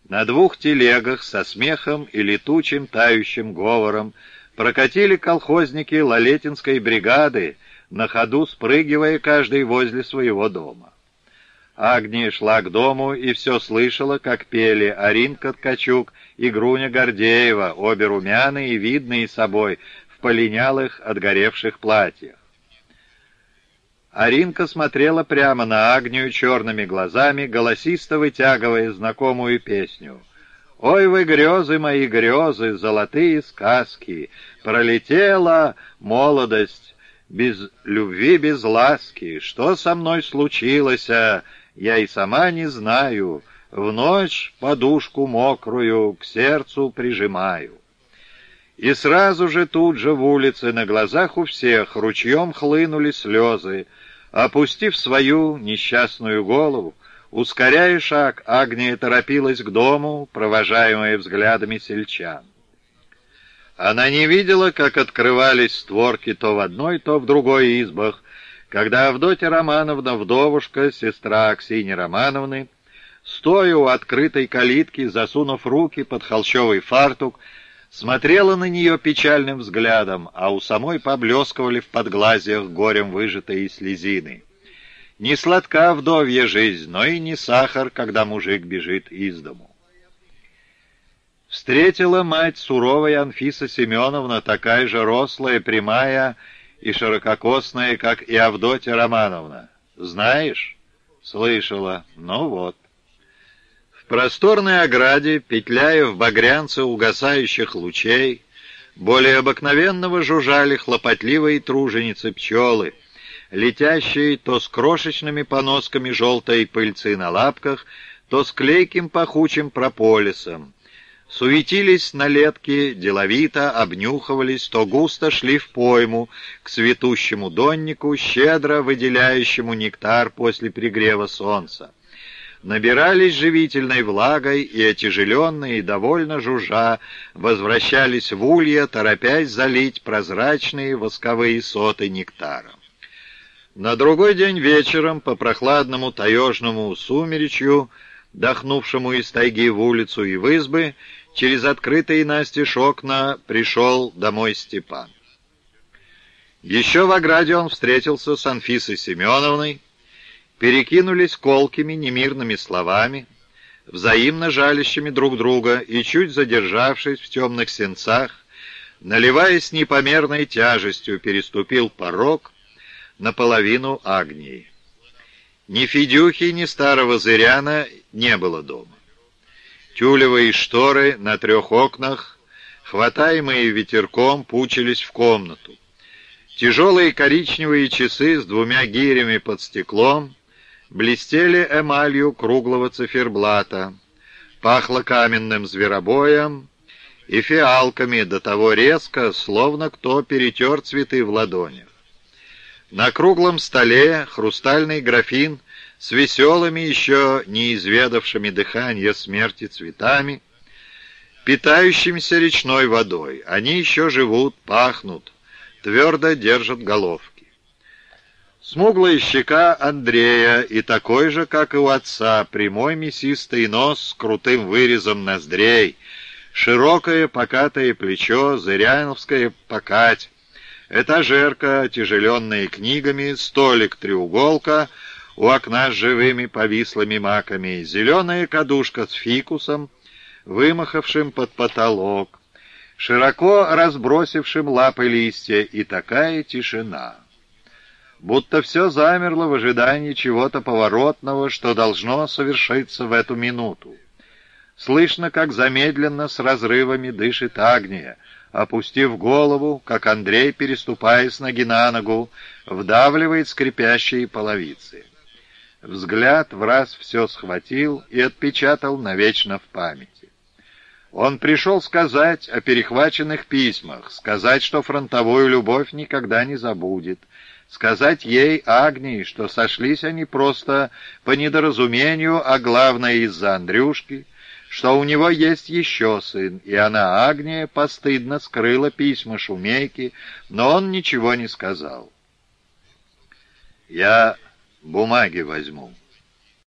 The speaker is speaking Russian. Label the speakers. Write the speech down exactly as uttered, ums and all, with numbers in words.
Speaker 1: На двух телегах со смехом и летучим тающим говором прокатили колхозники Лолетинской бригады, на ходу спрыгивая каждый возле своего дома. Агния шла к дому и все слышала, как пели Аринка Ткачук и Груня Гордеева, обе румяные и видные собой, в полинялых отгоревших платьях. Аринка смотрела прямо на Агнию черными глазами, голосисто вытягивая знакомую песню. «Ой вы, грезы мои, грезы, золотые сказки! Пролетела молодость без любви, без ласки. Что со мной случилось, я и сама не знаю. В ночь подушку мокрую к сердцу прижимаю». И сразу же тут же в улице на глазах у всех ручьем хлынули слезы. Опустив свою несчастную голову, ускоряя шаг, Агния торопилась к дому, провожаемая взглядами сельчан. Она не видела, как открывались створки то в одной, то в другой избах, когда Авдотья Романовна, вдовушка, сестра Аксиньи Романовны, стоя у открытой калитки, засунув руки под холщовый фартук, смотрела на нее печальным взглядом, а у самой поблескивали в подглазьях горем выжатые слезины. Не сладка вдовья жизнь, но и не сахар, когда мужик бежит из дому. Встретила мать суровая Анфиса Семеновна, такая же рослая, прямая и ширококосная, как и Авдотья Романовна. «Знаешь?» «Слышала. Ну вот». В просторной ограде, петляя в багрянце угасающих лучей, более обыкновенного жужжали хлопотливые труженицы пчелы, летящие то с крошечными поносками желтой пыльцы на лапках, то с клейким пахучим прополисом. Суетились на летке, деловито обнюхивались, то густо шли в пойму к цветущему доннику, щедро выделяющему нектар после пригрева солнца. Набирались живительной влагой и, отяжеленные и довольно жужжа, возвращались в улья, торопясь залить прозрачные восковые соты нектаром. На другой день вечером, по прохладному таежному сумеречью, дохнувшему из тайги в улицу и в избы, через открытые настежь окна пришел домой Степан. Еще в ограде он встретился с Анфисой Семеновной, перекинулись колкими немирными словами, взаимно жалящими друг друга, и, чуть задержавшись в темных сенцах, наливаясь непомерной тяжестью, переступил порог наполовину Агнии. Ни Федюхи, ни старого Зыряна не было дома. Тюлевые шторы на трех окнах, хватаемые ветерком, пучились в комнату. Тяжелые коричневые часы с двумя гирями под стеклом блестели эмалью круглого циферблата, пахло каменным зверобоем и фиалками, до того резко, словно кто перетер цветы в ладонях. На круглом столе хрустальный графин с веселыми, еще не изведавшими дыхания смерти цветами, питающимися речной водой. Они еще живут, пахнут, твердо держат головки. Смуглая щека Андрея и такой же, как и у отца, прямой мясистый нос с крутым вырезом ноздрей, широкое покатое плечо, зыряновская покать, этажерка, отяжеленная книгами, столик-треуголка у окна с живыми повислыми маками, зеленая кадушка с фикусом, вымахавшим под потолок, широко разбросившим лапы листья, и такая тишина. Будто все замерло в ожидании чего-то поворотного, что должно совершиться в эту минуту. Слышно, как замедленно с разрывами дышит Агния, опустив голову, как Андрей, переступая с ноги на ногу, вдавливает скрипящие половицы. Взгляд враз все схватил и отпечатал навечно в памяти. Он пришел сказать о перехваченных письмах, сказать, что фронтовую любовь никогда не забудет, сказать ей, Агнии, что сошлись они просто по недоразумению, а главное из-за Андрюшки, что у него есть еще сын, и она, Агния, постыдно скрыла письма Шумейки, но он ничего не сказал. «Я бумаги возьму»,